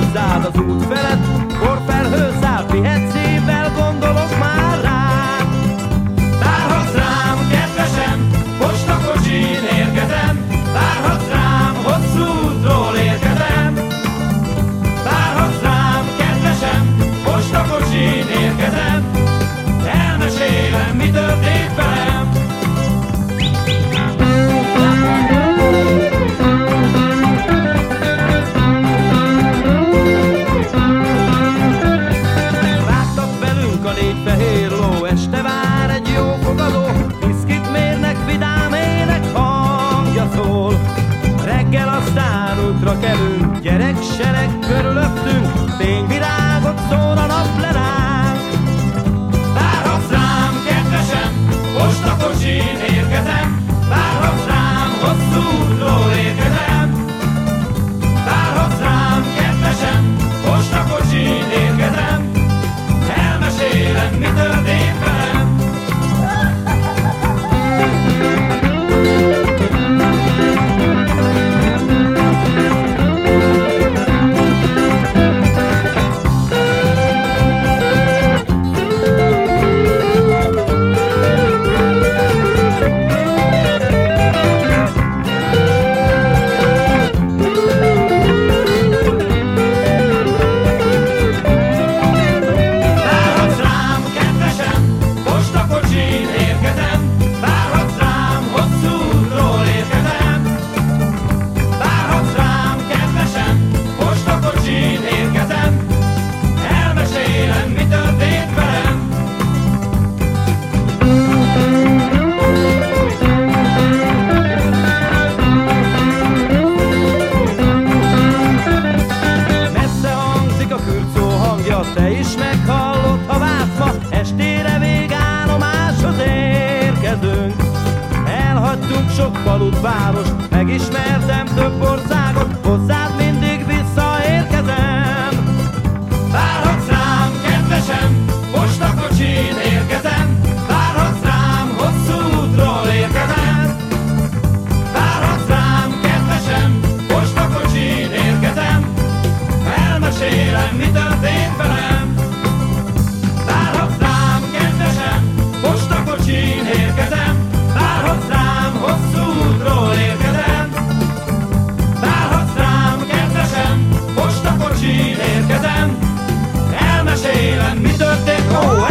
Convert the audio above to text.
hozzád az út felett, borfelhő száll, pihensz szívvel, gondolok már rád. Várhatsz rám, kedvesem, postakocsin érkezem, várhatsz rám, hosszú útról érkezem. Várhatsz rám, kedvesem, postakocsin érkezem, elmesélem, mi történt velem. Vágtak velünk a 4 fehér ló, este vár egy jó fogadó, viszkit mérnek, vidám ének hangja szól. Reggel aztán útra kelünk, gyereksereg körülöttünk, fényvirágot szól a nap le ránk. Várhatsz rám, kedvesem, postakocsin érkezem, várhatsz rám, hosszú útról érkezem. Várhatsz rám, kedvesem, postakocsin érkezem, elmesélem, mi történt velem. Te is meghallod, ha vársz ma, estére végállomáshoz érkezünk. Elhagytunk sok falut, várost, megismertem több országot, hozzád mindig visszaérkezem. Várhatsz rám, kedvesem, postakocsin érkezem, várhatsz rám, hosszú útról érkezem. Várhatsz rám, kedvesem, postakocsin érkezem, elmesélem, mi történt velem. Várhatsz rám, kedvesem, postakocsin érkezem, várhatsz rám, hosszú útról érkezem. Várhatsz rám, kedvesem, postakocsin érkezem, elmesélem, mi történt.